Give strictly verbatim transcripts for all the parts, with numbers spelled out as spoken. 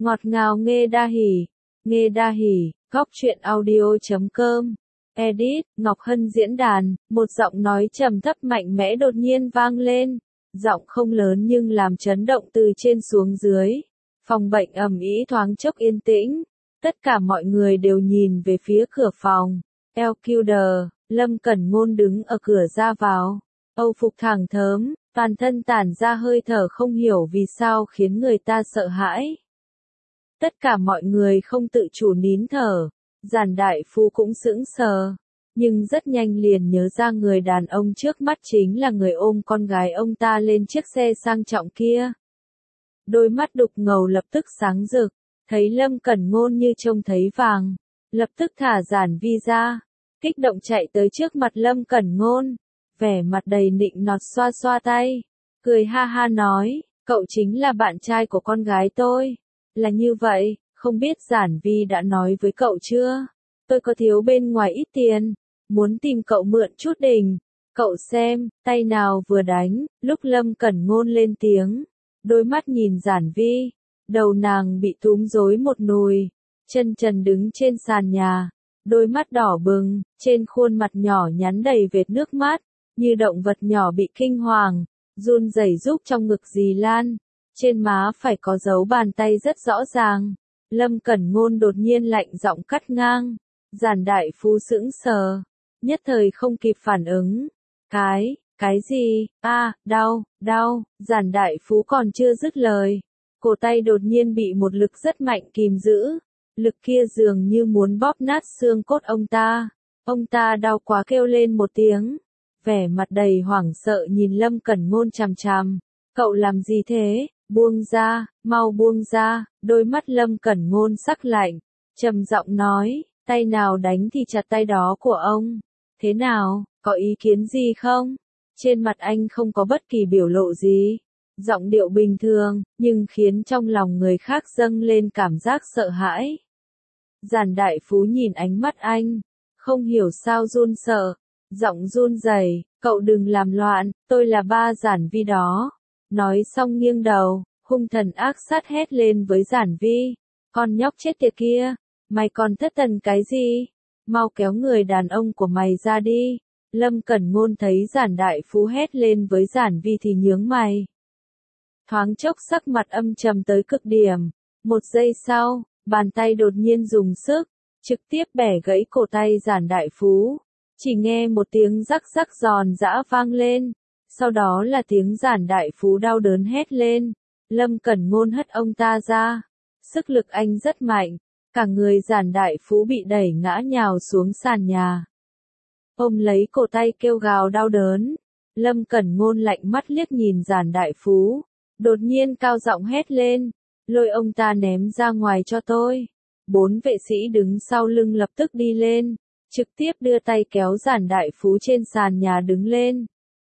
Ngọt ngào nghe đa hỉ, nghe đa hỉ, góc truyện audio chấm com. Edit, Ngọc Hân diễn đàn, một giọng nói trầm thấp mạnh mẽ đột nhiên vang lên. Giọng không lớn nhưng làm chấn động từ trên xuống dưới. Phòng bệnh ầm ĩ thoáng chốc yên tĩnh. Tất cả mọi người đều nhìn về phía cửa phòng. El Kildare, Lâm Cẩn Ngôn đứng ở cửa ra vào. Âu phục thẳng thớm, toàn thân tản ra hơi thở không hiểu vì sao khiến người ta sợ hãi. Tất cả mọi người không tự chủ nín thở. Giản Đại Phu cũng sững sờ. Nhưng rất nhanh liền nhớ ra người đàn ông trước mắt chính là người ôm con gái ông ta lên chiếc xe sang trọng kia. Đôi mắt đục ngầu lập tức sáng rực, thấy Lâm Cẩn Ngôn như trông thấy vàng, lập tức thả Giản Vi ra, kích động chạy tới trước mặt Lâm Cẩn Ngôn, vẻ mặt đầy nịnh nọt xoa xoa tay, cười ha ha nói, cậu chính là bạn trai của con gái tôi, là như vậy, không biết Giản Vi đã nói với cậu chưa, tôi có thiếu bên ngoài ít tiền, muốn tìm cậu mượn chút đỉnh, cậu xem, tay nào vừa đánh, lúc Lâm Cẩn Ngôn lên tiếng, đôi mắt nhìn Giản Vi, đầu nàng bị túm rối một nùi, chân trần đứng trên sàn nhà, đôi mắt đỏ bừng, trên khuôn mặt nhỏ nhắn đầy vệt nước mắt, như động vật nhỏ bị kinh hoàng, run rẩy rúc trong ngực dì Lan, trên má phải có dấu bàn tay rất rõ ràng. Lâm Cẩn Ngôn đột nhiên lạnh giọng cắt ngang, Giản Đại Phu sững sờ, nhất thời không kịp phản ứng. Cái, cái gì, a, à, đau, đau, Giản Đại Phu còn chưa dứt lời. Cổ tay đột nhiên bị một lực rất mạnh kìm giữ. Lực kia dường như muốn bóp nát xương cốt ông ta. Ông ta đau quá kêu lên một tiếng. Vẻ mặt đầy hoảng sợ nhìn Lâm Cẩn Ngôn chằm chằm. Cậu làm gì thế? Buông ra, mau buông ra. Đôi mắt Lâm Cẩn Ngôn sắc lạnh. Trầm giọng nói, tay nào đánh thì chặt tay đó của ông. Thế nào, có ý kiến gì không? Trên mặt anh không có bất kỳ biểu lộ gì. Giọng điệu bình thường, nhưng khiến trong lòng người khác dâng lên cảm giác sợ hãi. Giản Đại Phu nhìn ánh mắt anh, không hiểu sao run sợ, giọng run rẩy, cậu đừng làm loạn, tôi là ba Giản Vi đó. Nói xong nghiêng đầu, hung thần ác sát hét lên với Giản Vi, con nhóc chết tiệt kia, mày còn thất thần cái gì? Mau kéo người đàn ông của mày ra đi. Lâm Cẩn Ngôn thấy Giản Đại Phu hét lên với Giản Vi thì nhướng mày. Thoáng chốc sắc mặt âm trầm tới cực điểm. Một giây sau, bàn tay đột nhiên dùng sức, trực tiếp bẻ gãy cổ tay Giản Đại Phu. Chỉ nghe một tiếng rắc rắc giòn giã vang lên. Sau đó là tiếng Giản Đại Phu đau đớn hét lên. Lâm Cẩn Ngôn hất ông ta ra. Sức lực anh rất mạnh. Cả người Giản Đại Phu bị đẩy ngã nhào xuống sàn nhà. Ôm lấy cổ tay kêu gào đau đớn. Lâm Cẩn Ngôn lạnh mắt liếc nhìn Giản Đại Phu. Đột nhiên cao giọng hét lên. Lôi ông ta ném ra ngoài cho tôi. Bốn vệ sĩ đứng sau lưng lập tức đi lên. Trực tiếp đưa tay kéo Giản Đại Phu trên sàn nhà đứng lên.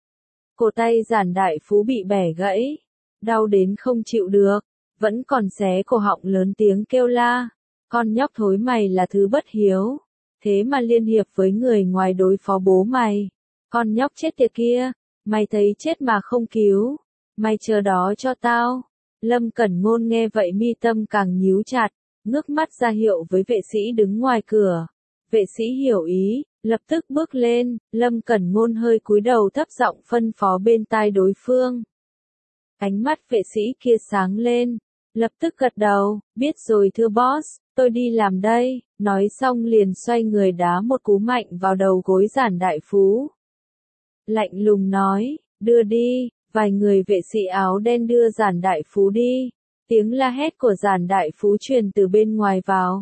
Cổ tay Giản Đại Phu bị bẻ gãy. Đau đến không chịu được. Vẫn còn xé cổ họng lớn tiếng kêu la. Con nhóc thối mày là thứ bất hiếu. Thế mà liên hiệp với người ngoài đối phó bố mày. Con nhóc chết tiệt kia. Mày thấy chết mà không cứu. Mày chờ đó cho tao. Lâm Cẩn Ngôn nghe vậy mi tâm càng nhíu chặt. Ngước mắt ra hiệu với vệ sĩ đứng ngoài cửa. Vệ sĩ hiểu ý, lập tức bước lên. Lâm Cẩn Ngôn hơi cúi đầu thấp giọng phân phó bên tai đối phương. Ánh mắt vệ sĩ kia sáng lên. Lập tức gật đầu, biết rồi thưa boss, tôi đi làm đây, nói xong liền xoay người đá một cú mạnh vào đầu gối Giản Đại Phu. Lạnh lùng nói, đưa đi, vài người vệ sĩ áo đen đưa Giản Đại Phu đi, tiếng la hét của Giản Đại Phu truyền từ bên ngoài vào.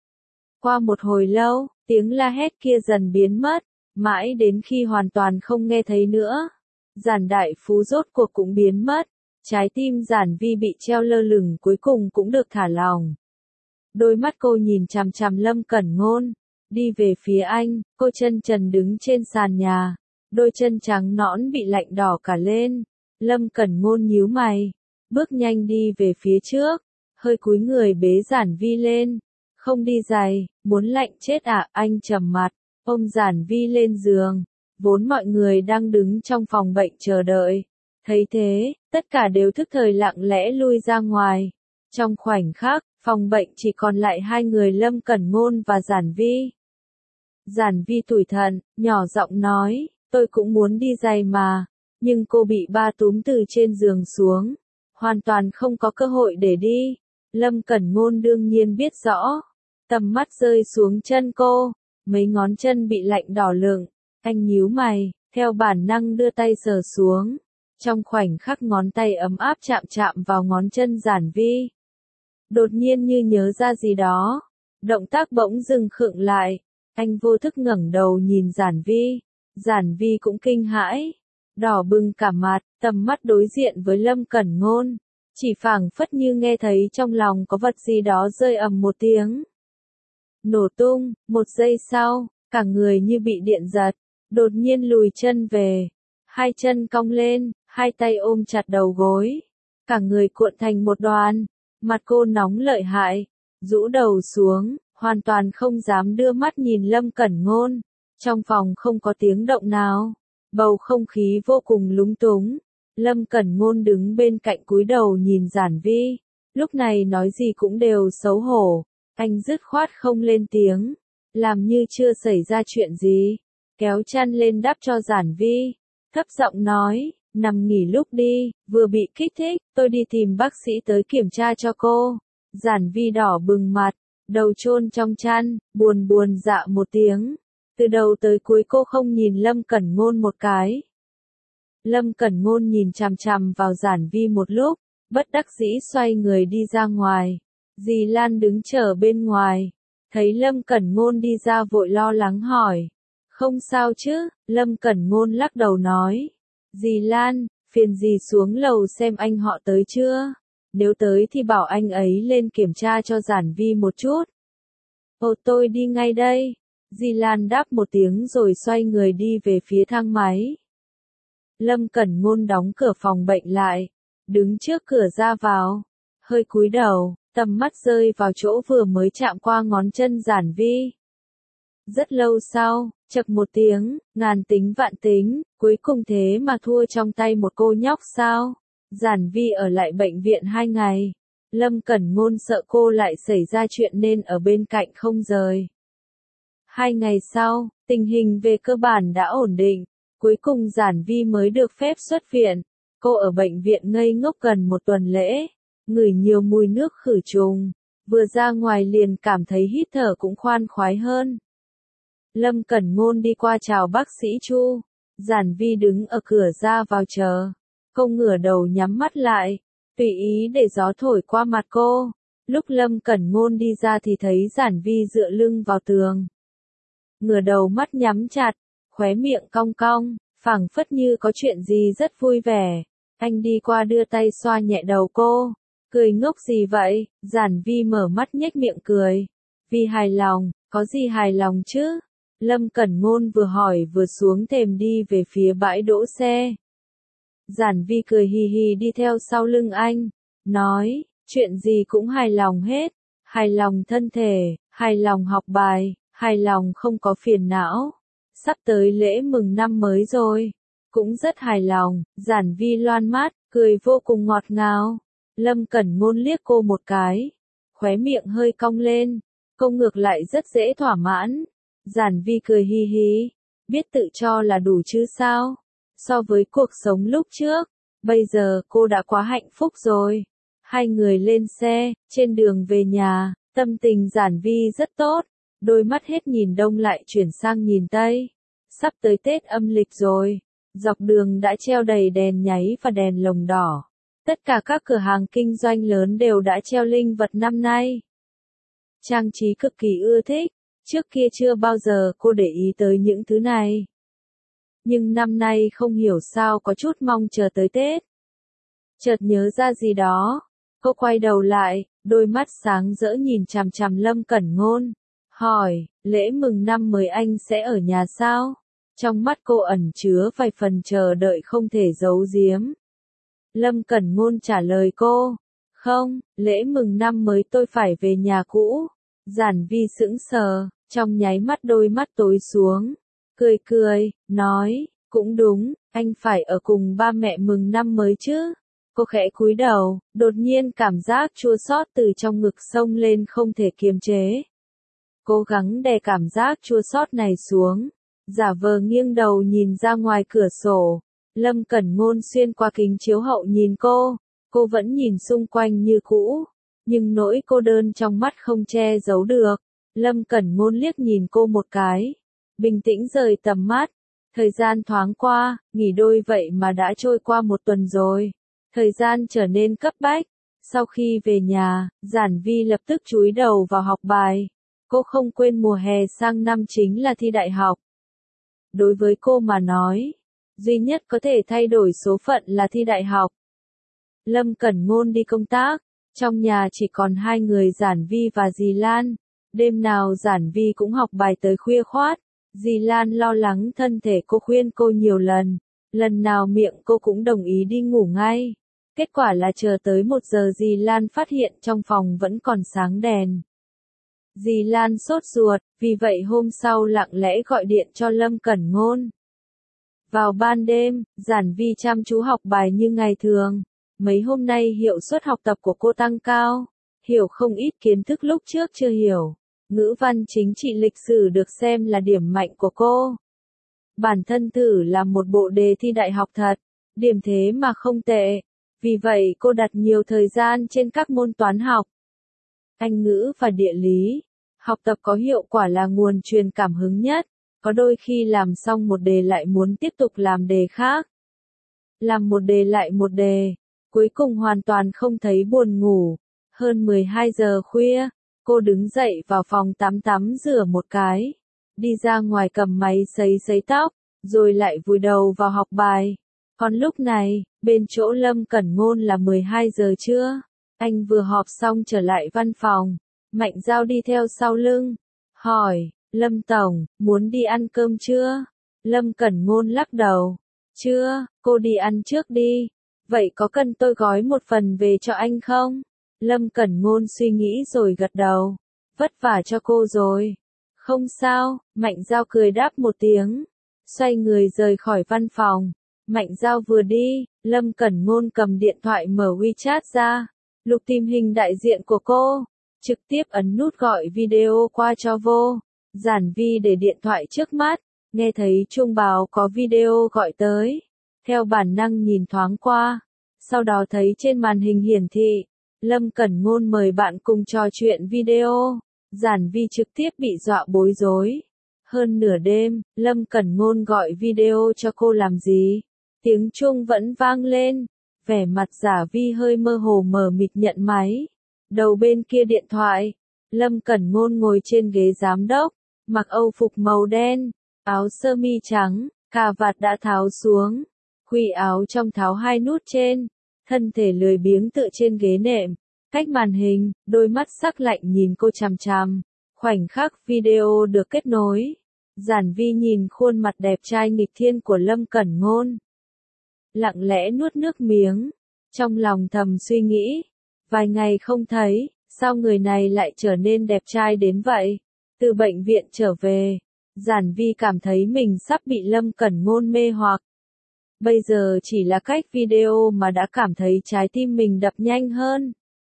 Qua một hồi lâu, tiếng la hét kia dần biến mất, mãi đến khi hoàn toàn không nghe thấy nữa. Giản Đại Phu rốt cuộc cũng biến mất. Trái tim Giản Vi bị treo lơ lửng cuối cùng cũng được thả lỏng. Đôi mắt cô nhìn chằm chằm Lâm Cẩn Ngôn, đi về phía anh, cô chân trần đứng trên sàn nhà, đôi chân trắng nõn bị lạnh đỏ cả lên. Lâm Cẩn Ngôn nhíu mày, bước nhanh đi về phía trước, hơi cúi người bế Giản Vi lên, không đi giày, muốn lạnh chết à, anh trầm mặt, ôm Giản Vi lên giường, vốn mọi người đang đứng trong phòng bệnh chờ đợi. Thấy thế, tất cả đều thức thời lặng lẽ lui ra ngoài. Trong khoảnh khắc, phòng bệnh chỉ còn lại hai người Lâm Cẩn Ngôn và Giản Vi. Giản Vi tủi thân, nhỏ giọng nói, tôi cũng muốn đi giày mà, nhưng cô bị ba túm từ trên giường xuống, hoàn toàn không có cơ hội để đi. Lâm Cẩn Ngôn đương nhiên biết rõ, tầm mắt rơi xuống chân cô, mấy ngón chân bị lạnh đỏ lựng, anh nhíu mày, theo bản năng đưa tay sờ xuống. Trong khoảnh khắc ngón tay ấm áp chạm chạm vào ngón chân Giản Vi. Đột nhiên như nhớ ra gì đó, động tác bỗng dừng khựng lại, anh vô thức ngẩng đầu nhìn Giản Vi. Giản Vi cũng kinh hãi, đỏ bừng cả mặt, tầm mắt đối diện với Lâm Cẩn Ngôn, chỉ phảng phất như nghe thấy trong lòng có vật gì đó rơi ầm một tiếng. Nổ tung, một giây sau, cả người như bị điện giật, đột nhiên lùi chân về, hai chân cong lên, hai tay ôm chặt đầu gối, cả người cuộn thành một đoàn, mặt cô nóng lợi hại, rũ đầu xuống, hoàn toàn không dám đưa mắt nhìn Lâm Cẩn Ngôn. Trong phòng không có tiếng động nào, bầu không khí vô cùng lúng túng. Lâm Cẩn Ngôn đứng bên cạnh cúi đầu nhìn Giản Vi, lúc này nói gì cũng đều xấu hổ, anh dứt khoát không lên tiếng, làm như chưa xảy ra chuyện gì, kéo chăn lên đắp cho Giản Vi, thấp giọng nói, nằm nghỉ lúc đi, vừa bị kích thích, tôi đi tìm bác sĩ tới kiểm tra cho cô. Giản Vi đỏ bừng mặt, đầu chôn trong chăn, buồn buồn dạ một tiếng. Từ đầu tới cuối cô không nhìn Lâm Cẩn Ngôn một cái. Lâm Cẩn Ngôn nhìn chằm chằm vào Giản Vi một lúc, bất đắc dĩ xoay người đi ra ngoài. Dì Lan đứng chờ bên ngoài, thấy Lâm Cẩn Ngôn đi ra vội lo lắng hỏi. Không sao chứ, Lâm Cẩn Ngôn lắc đầu nói. Dì Lan, phiền dì xuống lầu xem anh họ tới chưa? Nếu tới thì bảo anh ấy lên kiểm tra cho Giản Vi một chút. Ồ, tôi đi ngay đây. Dì Lan đáp một tiếng rồi xoay người đi về phía thang máy. Lâm Cẩn Ngôn đóng cửa phòng bệnh lại, đứng trước cửa ra vào, hơi cúi đầu, tầm mắt rơi vào chỗ vừa mới chạm qua ngón chân Giản Vi. Rất lâu sau, chậc một tiếng, ngàn tính vạn tính, cuối cùng thế mà thua trong tay một cô nhóc sao? Giản Vi ở lại bệnh viện hai ngày. Lâm Cẩn Ngôn sợ cô lại xảy ra chuyện nên ở bên cạnh không rời. Hai ngày sau, tình hình về cơ bản đã ổn định. Cuối cùng Giản Vi mới được phép xuất viện. Cô ở bệnh viện ngây ngốc gần một tuần lễ, ngửi nhiều mùi nước khử trùng. Vừa ra ngoài liền cảm thấy hít thở cũng khoan khoái hơn. Lâm Cẩn Ngôn đi qua chào bác sĩ Chu. Giản Vi đứng ở cửa ra vào chờ. Cô ngửa đầu nhắm mắt lại, tùy ý để gió thổi qua mặt cô. Lúc Lâm Cẩn Ngôn đi ra thì thấy Giản Vi dựa lưng vào tường. Ngửa đầu mắt nhắm chặt, khóe miệng cong cong, phảng phất như có chuyện gì rất vui vẻ. Anh đi qua đưa tay xoa nhẹ đầu cô. Cười ngốc gì vậy? Giản Vi mở mắt nhếch miệng cười. Vì hài lòng, có gì hài lòng chứ? Lâm Cẩn Ngôn vừa hỏi vừa xuống thềm đi về phía bãi đỗ xe. Giản Vi cười hì hì đi theo sau lưng anh, nói, chuyện gì cũng hài lòng hết, hài lòng thân thể, hài lòng học bài, hài lòng không có phiền não. Sắp tới lễ mừng năm mới rồi, cũng rất hài lòng. Giản Vi loan mắt, cười vô cùng ngọt ngào. Lâm Cẩn Ngôn liếc cô một cái, khóe miệng hơi cong lên, cô ngược lại rất dễ thỏa mãn. Giản Vi cười hi hi, biết tự cho là đủ chứ sao? So với cuộc sống lúc trước, bây giờ cô đã quá hạnh phúc rồi. Hai người lên xe, trên đường về nhà, tâm tình Giản Vi rất tốt, đôi mắt hết nhìn đông lại chuyển sang nhìn tây. Sắp tới Tết âm lịch rồi, dọc đường đã treo đầy đèn nháy và đèn lồng đỏ. Tất cả các cửa hàng kinh doanh lớn đều đã treo linh vật năm nay. Trang trí cực kỳ ưa thích, trước kia chưa bao giờ cô để ý tới những thứ này. Nhưng năm nay không hiểu sao có chút mong chờ tới Tết. Chợt nhớ ra gì đó, cô quay đầu lại, đôi mắt sáng rỡ nhìn chằm chằm Lâm Cẩn Ngôn, hỏi, lễ mừng năm mới anh sẽ ở nhà sao? Trong mắt cô ẩn chứa vài phần chờ đợi không thể giấu giếm. Lâm Cẩn Ngôn trả lời cô, không, lễ mừng năm mới tôi phải về nhà cũ. Giản Vi sững sờ, trong nháy mắt đôi mắt tối xuống, cười cười, nói, cũng đúng, anh phải ở cùng ba mẹ mừng năm mới chứ. Cô khẽ cúi đầu, đột nhiên cảm giác chua xót từ trong ngực xông lên không thể kiềm chế. Cố gắng đè cảm giác chua xót này xuống, giả vờ nghiêng đầu nhìn ra ngoài cửa sổ. Lâm Cẩn Ngôn xuyên qua kính chiếu hậu nhìn cô, cô vẫn nhìn xung quanh như cũ, nhưng nỗi cô đơn trong mắt không che giấu được. Lâm Cẩn Ngôn liếc nhìn cô một cái, bình tĩnh rời tầm mắt. Thời gian thoáng qua, nghỉ đôi vậy mà đã trôi qua một tuần rồi. Thời gian trở nên cấp bách. Sau khi về nhà, Giản Vi lập tức chúi đầu vào học bài. Cô không quên mùa hè sang năm chính là thi đại học. Đối với cô mà nói, duy nhất có thể thay đổi số phận là thi đại học. Lâm Cẩn Ngôn đi công tác, trong nhà chỉ còn hai người Giản Vi và dì Lan. Đêm nào Giản Vi cũng học bài tới khuya khoát. Dì Lan lo lắng thân thể cô khuyên cô nhiều lần, lần nào miệng cô cũng đồng ý đi ngủ ngay. Kết quả là chờ tới một giờ dì Lan phát hiện trong phòng vẫn còn sáng đèn. Dì Lan sốt ruột, vì vậy hôm sau lặng lẽ gọi điện cho Lâm Cẩn Ngôn. Vào ban đêm, Giản Vi chăm chú học bài như ngày thường. Mấy hôm nay hiệu suất học tập của cô tăng cao, hiểu không ít kiến thức lúc trước chưa hiểu. Ngữ văn chính trị lịch sử được xem là điểm mạnh của cô. Bản thân thử là một bộ đề thi đại học thật, điểm thế mà không tệ. Vì vậy cô đặt nhiều thời gian trên các môn toán học, Anh ngữ và địa lý. Học tập có hiệu quả là nguồn truyền cảm hứng nhất, có đôi khi làm xong một đề lại muốn tiếp tục làm đề khác. Làm một đề lại một đề, cuối cùng hoàn toàn không thấy buồn ngủ. Hơn mười hai giờ khuya, cô đứng dậy vào phòng tắm tắm rửa một cái, đi ra ngoài cầm máy sấy sấy tóc, rồi lại vùi đầu vào học bài. Còn lúc này, bên chỗ Lâm Cẩn Ngôn là mười hai giờ trưa, anh vừa họp xong trở lại văn phòng, Mạnh Giao đi theo sau lưng, hỏi, Lâm Tổng, muốn đi ăn cơm chưa? Lâm Cẩn Ngôn lắc đầu, chưa, cô đi ăn trước đi, vậy có cần tôi gói một phần về cho anh không? Lâm Cẩn Ngôn suy nghĩ rồi gật đầu, vất vả cho cô rồi. Không sao, Mạnh Giao cười đáp một tiếng, xoay người rời khỏi văn phòng. Mạnh Giao vừa đi, Lâm Cẩn Ngôn cầm điện thoại mở WeChat ra, lục tìm hình đại diện của cô, trực tiếp ấn nút gọi video qua cho vô. Giản Vi để điện thoại trước mắt, nghe thấy chuông báo có video gọi tới, theo bản năng nhìn thoáng qua, sau đó thấy trên màn hình hiển thị, Lâm Cẩn Ngôn mời bạn cùng trò chuyện video. Giản Vi trực tiếp bị dọa bối rối. Hơn nửa đêm, Lâm Cẩn Ngôn gọi video cho cô làm gì? Tiếng chuông vẫn vang lên, vẻ mặt Giả Vi hơi mơ hồ mờ mịt nhận máy. Đầu bên kia điện thoại, Lâm Cẩn Ngôn ngồi trên ghế giám đốc, mặc âu phục màu đen, áo sơ mi trắng, cà vạt đã tháo xuống, khuy áo trong tháo hai nút trên, thân thể lười biếng tựa trên ghế nệm, cách màn hình, đôi mắt sắc lạnh nhìn cô chằm chằm. Khoảnh khắc video được kết nối, Giản Vi nhìn khuôn mặt đẹp trai nghịch thiên của Lâm Cẩn Ngôn, lặng lẽ nuốt nước miếng, trong lòng thầm suy nghĩ, vài ngày không thấy, sao người này lại trở nên đẹp trai đến vậy? Từ bệnh viện trở về, Giản Vi cảm thấy mình sắp bị Lâm Cẩn Ngôn mê hoặc. Bây giờ chỉ là cách video mà đã cảm thấy trái tim mình đập nhanh hơn.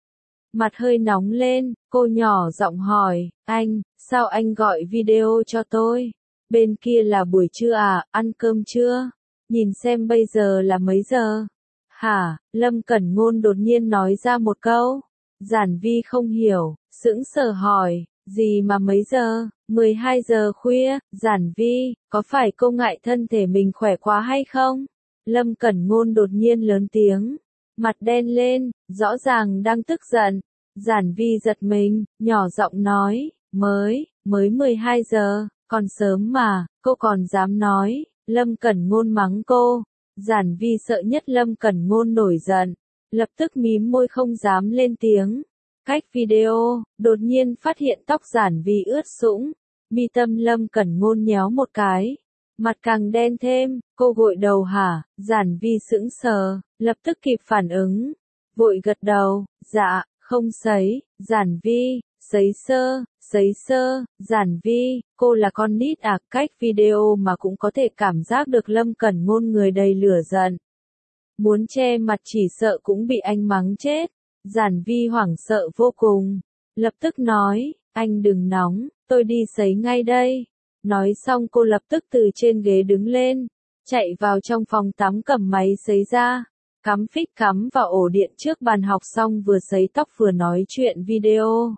Mặt hơi nóng lên, cô nhỏ giọng hỏi, anh, sao anh gọi video cho tôi? Bên kia là buổi trưa à, ăn cơm chưa? Nhìn xem bây giờ là mấy giờ? Hả? Lâm Cẩn Ngôn đột nhiên nói ra một câu. Giản Vi không hiểu, sững sờ hỏi, gì mà mấy giờ? mười hai giờ khuya. Giản Vi, có phải cô ngại thân thể mình khỏe quá hay không? Lâm Cẩn Ngôn đột nhiên lớn tiếng, mặt đen lên, rõ ràng đang tức giận. Giản Vi giật mình, nhỏ giọng nói, mới, mới mười hai giờ, còn sớm mà, cô còn dám nói. Lâm Cẩn Ngôn mắng cô. Giản Vi sợ nhất Lâm Cẩn Ngôn nổi giận, lập tức mím môi không dám lên tiếng. Cách video, đột nhiên phát hiện tóc Giản Vi ướt sũng, mi tâm Lâm Cẩn Ngôn nhéo một cái, mặt càng đen thêm. Cô gội đầu hả? Giản Vi sững sờ, lập tức kịp phản ứng, vội gật đầu, dạ, không sấy. Giản Vi, sấy sơ, sấy sơ. Giản Vi, cô là con nít à? Cách video mà cũng có thể cảm giác được Lâm Cẩn Ngôn người đầy lửa giận. muốn che mặt chỉ sợ cũng bị anh mắng chết. Giản Vi hoảng sợ vô cùng, lập tức nói, anh đừng nóng, tôi đi sấy ngay đây. Nói xong cô lập tức từ trên ghế đứng lên, chạy vào trong phòng tắm cầm máy sấy ra, cắm phích cắm vào ổ điện trước bàn học xong vừa sấy tóc vừa nói chuyện video.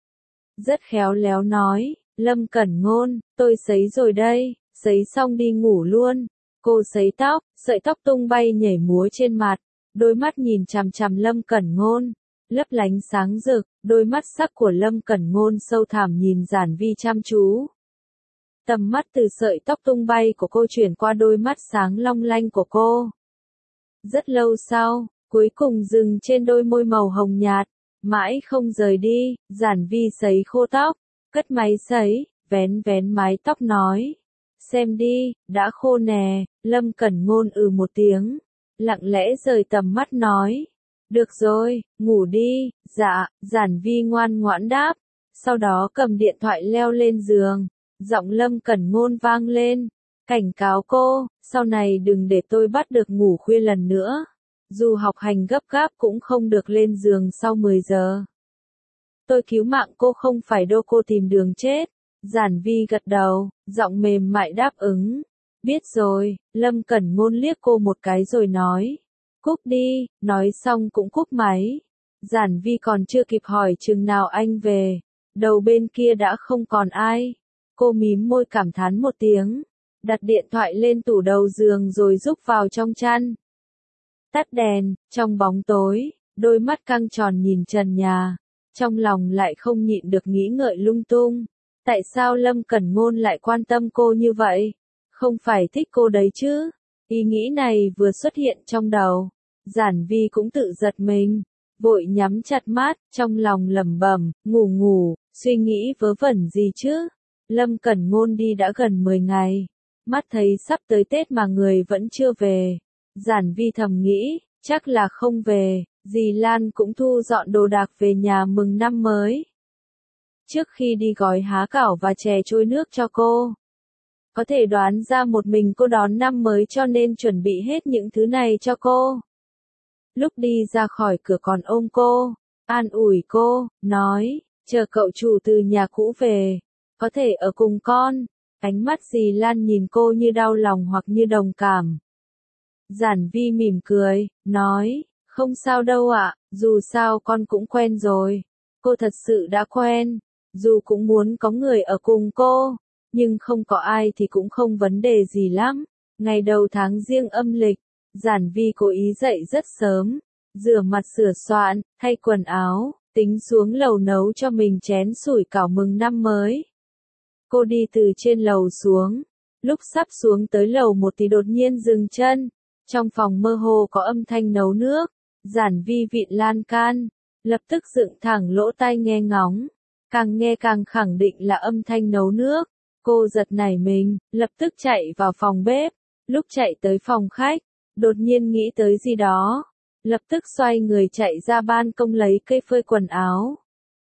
Rất khéo léo nói, Lâm Cẩn Ngôn, tôi sấy rồi đây, sấy xong đi ngủ luôn. Cô sấy tóc, sợi tóc tung bay nhảy múa trên mặt, đôi mắt nhìn chằm chằm Lâm Cẩn Ngôn, lấp lánh sáng rực, đôi mắt sắc của Lâm Cẩn Ngôn sâu thẳm nhìn Giản Vi chăm chú. Tầm mắt từ sợi tóc tung bay của cô chuyển qua đôi mắt sáng long lanh của cô. Rất lâu sau, cuối cùng dừng trên đôi môi màu hồng nhạt, mãi không rời đi. Giản Vi sấy khô tóc, cất máy sấy, vén vén mái tóc nói, xem đi, đã khô nè. Lâm Cẩn Ngôn ừ một tiếng, lặng lẽ rời tầm mắt nói, được rồi, ngủ đi. Dạ. Giản Vi ngoan ngoãn đáp, sau đó cầm điện thoại leo lên giường. Giọng Lâm Cẩn Ngôn vang lên, cảnh cáo cô, sau này đừng để tôi bắt được ngủ khuya lần nữa. Dù học hành gấp gáp cũng không được lên giường sau mười giờ. Tôi cứu mạng cô không phải đô cô tìm đường chết. Giản Vi gật đầu, giọng mềm mại đáp ứng. Biết rồi. Lâm Cẩn Ngôn liếc cô một cái rồi nói, cúp đi. Nói xong cũng cúp máy. Giản Vi còn chưa kịp hỏi chừng nào anh về, đầu bên kia đã không còn ai. Cô mím môi cảm thán một tiếng, đặt điện thoại lên tủ đầu giường rồi rúc vào trong chăn. Tắt đèn, trong bóng tối, đôi mắt căng tròn nhìn trần nhà, trong lòng lại không nhịn được nghĩ ngợi lung tung. Tại sao Lâm Cẩn Ngôn lại quan tâm cô như vậy? Không phải thích cô đấy chứ? Ý nghĩ này vừa xuất hiện trong đầu, Giản Vi cũng tự giật mình, vội nhắm chặt mắt, trong lòng lẩm bẩm, ngủ ngủ, suy nghĩ vớ vẩn gì chứ? Lâm Cẩn Ngôn đi đã gần mười ngày, mắt thấy sắp tới Tết mà người vẫn chưa về. Giản Vi thầm nghĩ, chắc là không về, dì Lan cũng thu dọn đồ đạc về nhà mừng năm mới. Trước khi đi gói há cảo và chè trôi nước cho cô. Có thể đoán ra một mình cô đón năm mới cho nên chuẩn bị hết những thứ này cho cô. Lúc đi ra khỏi cửa còn ôm cô, an ủi cô, nói, chờ cậu chủ từ nhà cũ về, có thể ở cùng con. Ánh mắt dì Lan nhìn cô như đau lòng hoặc như đồng cảm. Giản Vi mỉm cười, nói, không sao đâu ạ, dù sao con cũng quen rồi. Cô thật sự đã quen, dù cũng muốn có người ở cùng cô, nhưng không có ai thì cũng không vấn đề gì lắm. Ngày đầu tháng Giêng âm lịch, Giản Vi cố ý dậy rất sớm, rửa mặt sửa soạn, thay quần áo, tính xuống lầu nấu cho mình chén sủi cảo mừng năm mới. Cô đi từ trên lầu xuống, lúc sắp xuống tới lầu một thì đột nhiên dừng chân. Trong phòng mơ hồ có âm thanh nấu nước. Giản Vi vịn lan can, lập tức dựng thẳng lỗ tai nghe ngóng, càng nghe càng khẳng định là âm thanh nấu nước. Cô giật nảy mình, lập tức chạy vào phòng bếp. Lúc chạy tới phòng khách, đột nhiên nghĩ tới gì đó, lập tức xoay người chạy ra ban công lấy cây phơi quần áo.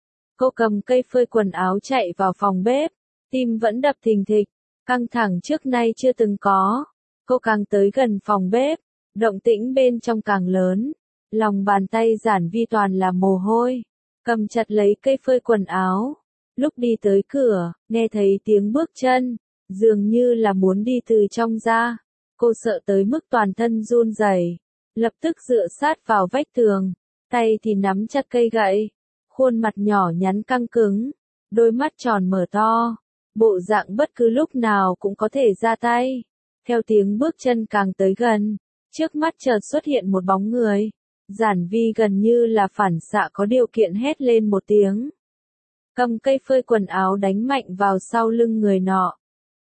Cô cầm cây phơi quần áo chạy vào phòng bếp, tim vẫn đập thình thịch, căng thẳng trước nay chưa từng có. Cô càng tới gần phòng bếp, động tĩnh bên trong càng lớn, lòng bàn tay Giản Vi toàn là mồ hôi, cầm chặt lấy cây phơi quần áo. Lúc đi tới cửa, nghe thấy tiếng bước chân, dường như là muốn đi từ trong ra. Cô sợ tới mức toàn thân run rẩy, lập tức dựa sát vào vách tường, tay thì nắm chặt cây gậy, khuôn mặt nhỏ nhắn căng cứng, đôi mắt tròn mở to, bộ dạng bất cứ lúc nào cũng có thể ra tay. Theo tiếng bước chân càng tới gần, trước mắt chợt xuất hiện một bóng người. Giản Vi gần như là phản xạ có điều kiện hét lên một tiếng, cầm cây phơi quần áo đánh mạnh vào sau lưng người nọ.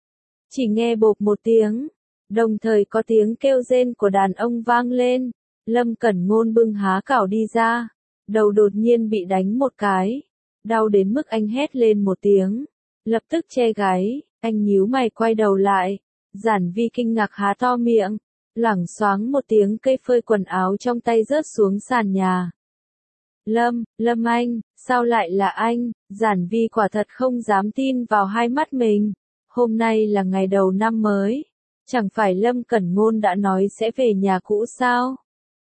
Chỉ nghe bộp một tiếng, đồng thời có tiếng kêu rên của đàn ông vang lên. Lâm Cẩn Ngôn bưng há cảo đi ra, đầu đột nhiên bị đánh một cái, đau đến mức anh hét lên một tiếng, lập tức che gáy. Anh nhíu mày quay đầu lại, Giản Vi kinh ngạc há to miệng, loảng xoáng một tiếng cây phơi quần áo trong tay rớt xuống sàn nhà. Lâm, Lâm anh, sao lại là anh? Giản Vi quả thật không dám tin vào hai mắt mình. Hôm nay là ngày đầu năm mới, chẳng phải Lâm Cẩn Ngôn đã nói sẽ về nhà cũ sao?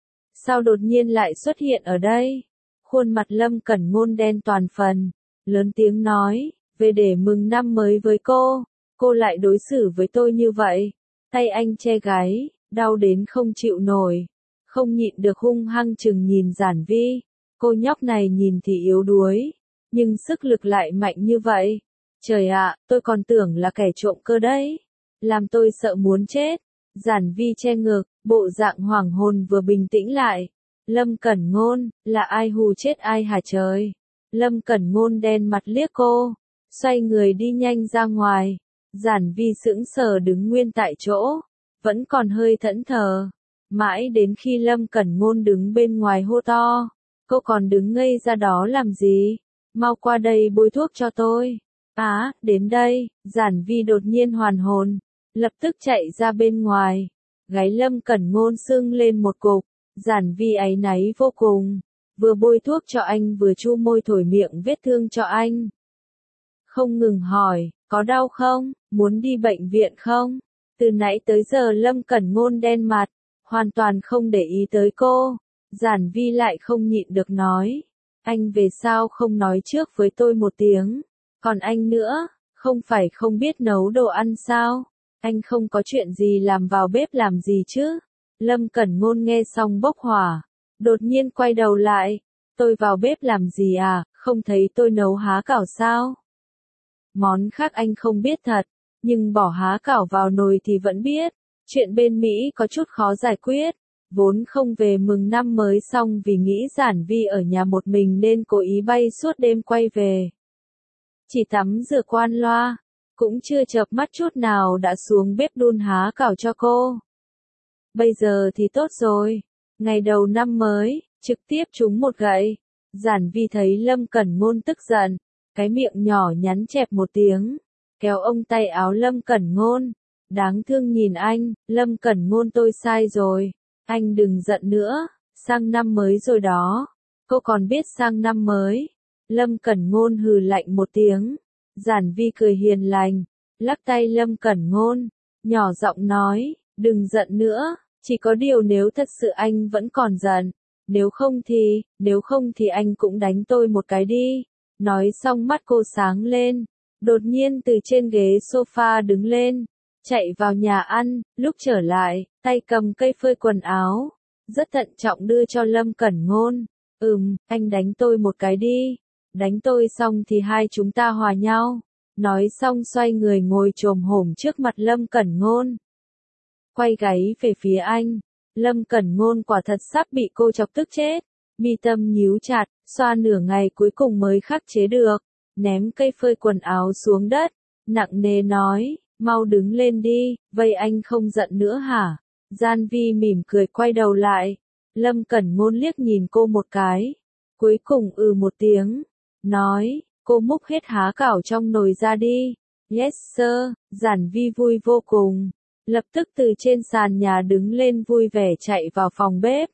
Sao đột nhiên lại xuất hiện ở đây? Khuôn mặt Lâm Cẩn Ngôn đen toàn phần, lớn tiếng nói, về để mừng năm mới với cô, cô lại đối xử với tôi như vậy. Tay anh che gáy, đau đến không chịu nổi, không nhịn được hung hăng chừng nhìn Giản Vi. Cô nhóc này nhìn thì yếu đuối, nhưng sức lực lại mạnh như vậy. Trời ạ, tôi còn tưởng là kẻ trộm cơ đấy. Làm tôi sợ muốn chết. Giản Vi che ngực, bộ dạng hoảng hồn vừa bình tĩnh lại. Lâm Cẩn Ngôn, là ai hù chết ai hả trời? Lâm Cẩn Ngôn đen mặt liếc cô, xoay người đi nhanh ra ngoài. Giản Vi sững sờ đứng nguyên tại chỗ, vẫn còn hơi thẫn thờ. Mãi đến khi Lâm Cẩn Ngôn đứng bên ngoài hô to, cô còn đứng ngây ra đó làm gì? Mau qua đây bôi thuốc cho tôi. Á, đến đây, Giản Vi đột nhiên hoàn hồn, lập tức chạy ra bên ngoài. Gáy Lâm Cẩn Ngôn sưng lên một cục, Giản Vi áy náy vô cùng, vừa bôi thuốc cho anh vừa chu môi thổi miệng vết thương cho anh. Không ngừng hỏi, có đau không, muốn đi bệnh viện không? Từ nãy tới giờ Lâm Cẩn Ngôn đen mặt, hoàn toàn không để ý tới cô. Giản Vi lại không nhịn được nói, anh về sao không nói trước với tôi một tiếng? Còn anh nữa, không phải không biết nấu đồ ăn sao? Anh không có chuyện gì làm vào bếp làm gì chứ? Lâm Cẩn Ngôn nghe xong bốc hỏa, đột nhiên quay đầu lại, tôi vào bếp làm gì à, không thấy tôi nấu há cảo sao? Món khác anh không biết thật, nhưng bỏ há cảo vào nồi thì vẫn biết. Chuyện bên Mỹ có chút khó giải quyết, vốn không về mừng năm mới xong vì nghĩ Giản Vi ở nhà một mình nên cố ý bay suốt đêm quay về. Chỉ tắm rửa quan loa, cũng chưa chợp mắt chút nào đã xuống bếp đun há cảo cho cô. Bây giờ thì tốt rồi, ngày đầu năm mới, trực tiếp trúng một gậy. Giản Vi thấy Lâm Cẩn Ngôn tức giận, cái miệng nhỏ nhắn chẹp một tiếng, kéo ông tay áo Lâm Cẩn Ngôn. Đáng thương nhìn anh, Lâm Cẩn Ngôn tôi sai rồi, anh đừng giận nữa, sang năm mới rồi đó, cô còn biết sang năm mới. Lâm Cẩn Ngôn hừ lạnh một tiếng, Giản Vi cười hiền lành, lắc tay Lâm Cẩn Ngôn, nhỏ giọng nói, đừng giận nữa, chỉ có điều nếu thật sự anh vẫn còn giận, nếu không thì, nếu không thì anh cũng đánh tôi một cái đi. Nói xong mắt cô sáng lên, đột nhiên từ trên ghế sofa đứng lên, chạy vào nhà ăn, lúc trở lại, tay cầm cây phơi quần áo, rất thận trọng đưa cho Lâm Cẩn Ngôn. Ừm, anh đánh tôi một cái đi, đánh tôi xong thì hai chúng ta hòa nhau. Nói xong xoay người ngồi chồm hổm trước mặt Lâm Cẩn Ngôn, quay gáy về phía anh. Lâm Cẩn Ngôn quả thật sắp bị cô chọc tức chết, mi tâm nhíu chặt, xoa nửa ngày cuối cùng mới khắc chế được, ném cây phơi quần áo xuống đất, nặng nề nói, mau đứng lên đi, vậy anh không giận nữa hả? Giản Vi mỉm cười quay đầu lại, Lâm Cẩn Ngôn liếc nhìn cô một cái, cuối cùng ừ một tiếng, nói, cô múc hết há cảo trong nồi ra đi. Yes sir. Giản Vi vui vô cùng, lập tức từ trên sàn nhà đứng lên vui vẻ chạy vào phòng bếp.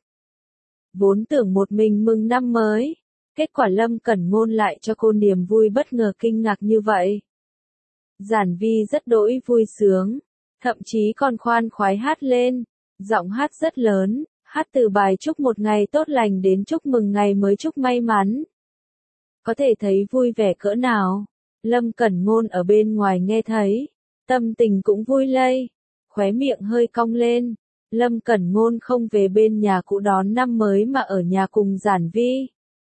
Vốn tưởng một mình mừng năm mới, kết quả Lâm Cẩn Ngôn lại cho cô niềm vui bất ngờ kinh ngạc như vậy. Giản Vi rất đỗi vui sướng, thậm chí còn khoan khoái hát lên, giọng hát rất lớn, hát từ bài chúc một ngày tốt lành đến chúc mừng ngày mới chúc may mắn. Có thể thấy vui vẻ cỡ nào. Lâm Cẩn Ngôn ở bên ngoài nghe thấy, tâm tình cũng vui lây, khóe miệng hơi cong lên. Lâm Cẩn Ngôn không về bên nhà cũ đón năm mới mà ở nhà cùng Giản Vi.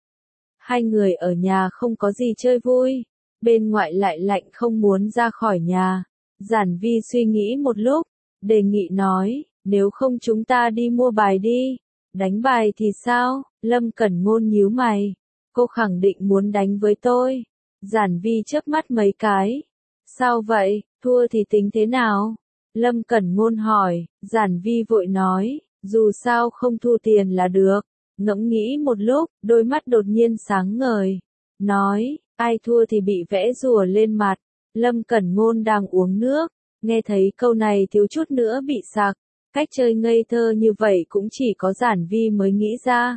Hai người ở nhà không có gì chơi vui, bên ngoại lại lạnh không muốn ra khỏi nhà. Giản Vi suy nghĩ một lúc, đề nghị nói, nếu không chúng ta đi mua bài đi. Đánh bài thì sao? Lâm Cẩn Ngôn nhíu mày, cô khẳng định muốn đánh với tôi. Giản Vi chớp mắt mấy cái. Sao vậy, thua thì tính thế nào? Lâm Cẩn Ngôn hỏi. Giản Vi vội nói, dù sao không thua tiền là được. Ngẫm nghĩ một lúc, đôi mắt đột nhiên sáng ngời, nói, ai thua thì bị vẽ rùa lên mặt. Lâm Cẩn Ngôn đang uống nước, nghe thấy câu này thiếu chút nữa bị sặc. Cách chơi ngây thơ như vậy cũng chỉ có Giản Vi mới nghĩ ra.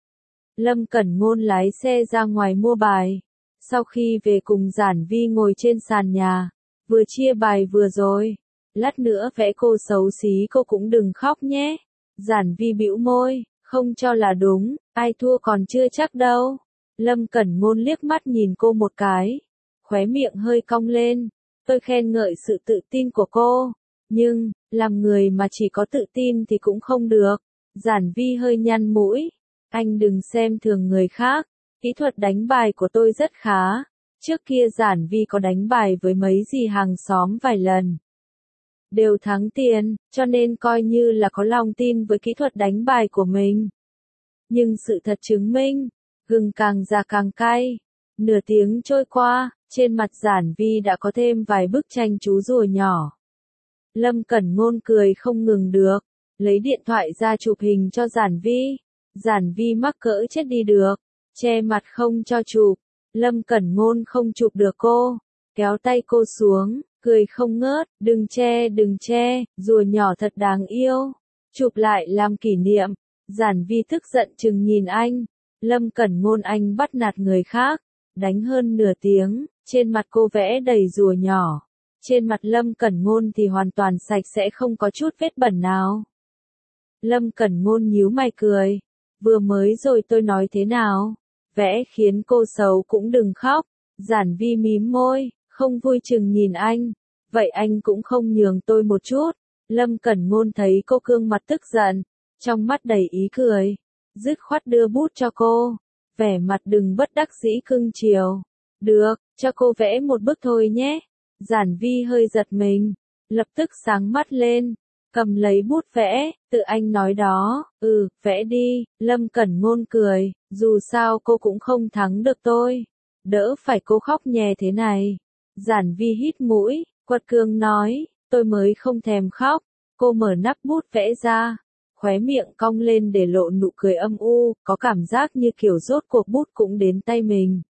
Lâm Cẩn Ngôn lái xe ra ngoài mua bài. Sau khi về cùng Giản Vi ngồi trên sàn nhà, vừa chia bài vừa rồi. Lát nữa vẽ cô xấu xí cô cũng đừng khóc nhé. Giản Vi bĩu môi, Không cho là đúng, ai thua còn chưa chắc đâu. Lâm Cẩn Ngôn liếc mắt nhìn cô một cái, khóe miệng hơi cong lên. Tôi khen ngợi sự tự tin của cô, nhưng, làm người mà chỉ có tự tin thì cũng không được. Giản Vi hơi nhăn mũi. Anh đừng xem thường người khác, kỹ thuật đánh bài của tôi rất khá. Trước kia Giản Vi có đánh bài với mấy dì hàng xóm vài lần, đều thắng tiền, cho nên coi như là có lòng tin với kỹ thuật đánh bài của mình. Nhưng sự thật chứng minh, gừng càng già càng cay. Nửa tiếng trôi qua, trên mặt Giản Vi đã có thêm vài bức tranh chú rùa nhỏ. Lâm Cẩn Ngôn cười không ngừng được, lấy điện thoại ra chụp hình cho Giản Vi. Giản Vi mắc cỡ chết đi được, che mặt không cho chụp. Lâm Cẩn Ngôn không chụp được cô, kéo tay cô xuống, cười không ngớt, đừng che đừng che, rùa nhỏ thật đáng yêu. Chụp lại làm kỷ niệm. Giản Vi tức giận chừng nhìn anh. Lâm Cẩn Ngôn anh bắt nạt người khác, đánh hơn nửa tiếng, trên mặt cô vẽ đầy rùa nhỏ. Trên mặt Lâm Cẩn Ngôn thì hoàn toàn sạch sẽ không có chút vết bẩn nào. Lâm Cẩn Ngôn nhíu mày cười. Vừa mới rồi tôi nói thế nào? Vẽ khiến cô xấu cũng đừng khóc. Giản Vi mím môi, không vui chừng nhìn anh. Vậy anh cũng không nhường tôi một chút. Lâm Cẩn Ngôn thấy cô cương mặt tức giận, trong mắt đầy ý cười, dứt khoát đưa bút cho cô, vẻ mặt đừng bất đắc dĩ cưng chiều. Được, cho cô vẽ một bức thôi nhé. Giản Vi hơi giật mình, lập tức sáng mắt lên, cầm lấy bút vẽ. Tự anh nói đó. Ừ, vẽ đi. Lâm Cẩn Ngôn cười, dù sao cô cũng không thắng được tôi, đỡ phải cô khóc nhè thế này. Giản Vi hít mũi, quật cường nói, tôi mới không thèm khóc. Cô mở nắp bút vẽ ra, khóe miệng cong lên để lộ nụ cười âm u, có cảm giác như kiểu rốt cuộc bút cũng đến tay mình.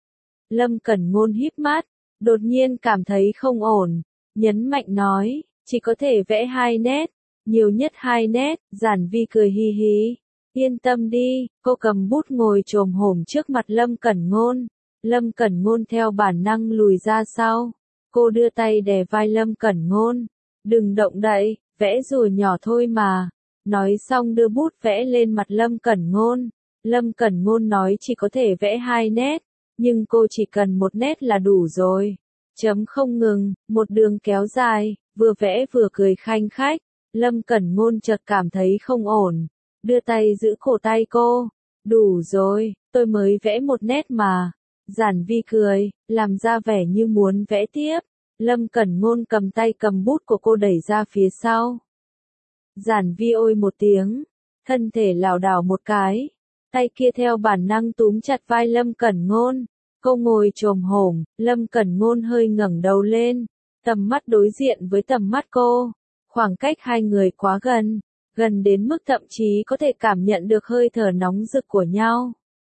Lâm Cẩn Ngôn híp mắt, đột nhiên cảm thấy không ổn, nhấn mạnh nói, chỉ có thể vẽ hai nét, nhiều nhất hai nét. Giản Vi cười hi hi, yên tâm đi. Cô cầm bút ngồi chồm hổm trước mặt Lâm Cẩn Ngôn. Lâm Cẩn Ngôn theo bản năng lùi ra sau, cô đưa tay đè vai Lâm Cẩn Ngôn, đừng động đậy, vẽ rùa nhỏ thôi mà. Nói xong đưa bút vẽ lên mặt Lâm Cẩn Ngôn. Lâm Cẩn Ngôn nói chỉ có thể vẽ hai nét, nhưng cô chỉ cần một nét là đủ rồi. Chấm không ngừng, một đường kéo dài, vừa vẽ vừa cười khanh khách. Lâm Cẩn Ngôn chợt cảm thấy không ổn, đưa tay giữ cổ tay cô. Đủ rồi, tôi mới vẽ một nét mà. Giản Vi cười, làm ra vẻ như muốn vẽ tiếp. Lâm Cẩn Ngôn cầm tay cầm bút của cô đẩy ra phía sau. Giản Vi ôi một tiếng, thân thể lảo đảo một cái, tay kia theo bản năng túm chặt vai Lâm Cẩn Ngôn. Cô ngồi chồm hổm, Lâm Cẩn Ngôn hơi ngẩng đầu lên, tầm mắt đối diện với tầm mắt cô. Khoảng cách hai người quá gần, gần đến mức thậm chí có thể cảm nhận được hơi thở nóng rực của nhau.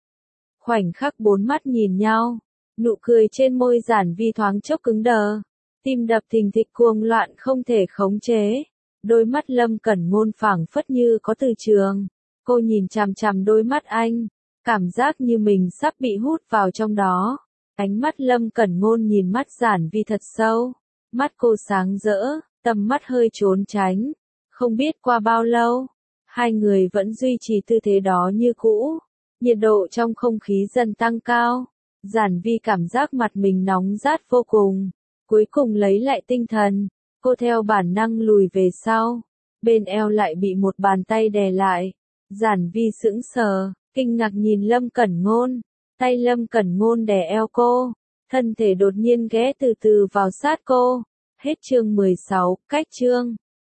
Khoảnh khắc bốn mắt nhìn nhau, nụ cười trên môi Giản Vi thoáng chốc cứng đờ, tim đập thình thịch cuồng loạn không thể khống chế. Đôi mắt Lâm Cẩn Ngôn phảng phất như có từ trường. Cô nhìn chằm chằm đôi mắt anh, cảm giác như mình sắp bị hút vào trong đó. Ánh mắt Lâm Cẩn Ngôn nhìn mắt Giản Vi thật sâu, mắt cô sáng rỡ, tầm mắt hơi trốn tránh. Không biết qua bao lâu, hai người vẫn duy trì tư thế đó như cũ. Nhiệt độ trong không khí dần tăng cao. Giản Vi cảm giác mặt mình nóng rát vô cùng. Cuối cùng lấy lại tinh thần, cô theo bản năng lùi về sau. Bên eo lại bị một bàn tay đè lại. Giản Vi sững sờ, kinh ngạc nhìn Lâm Cẩn Ngôn. Tay Lâm Cẩn Ngôn đè eo cô, thân thể đột nhiên ghé từ từ vào sát cô. Hết chương mười sáu, cách chương.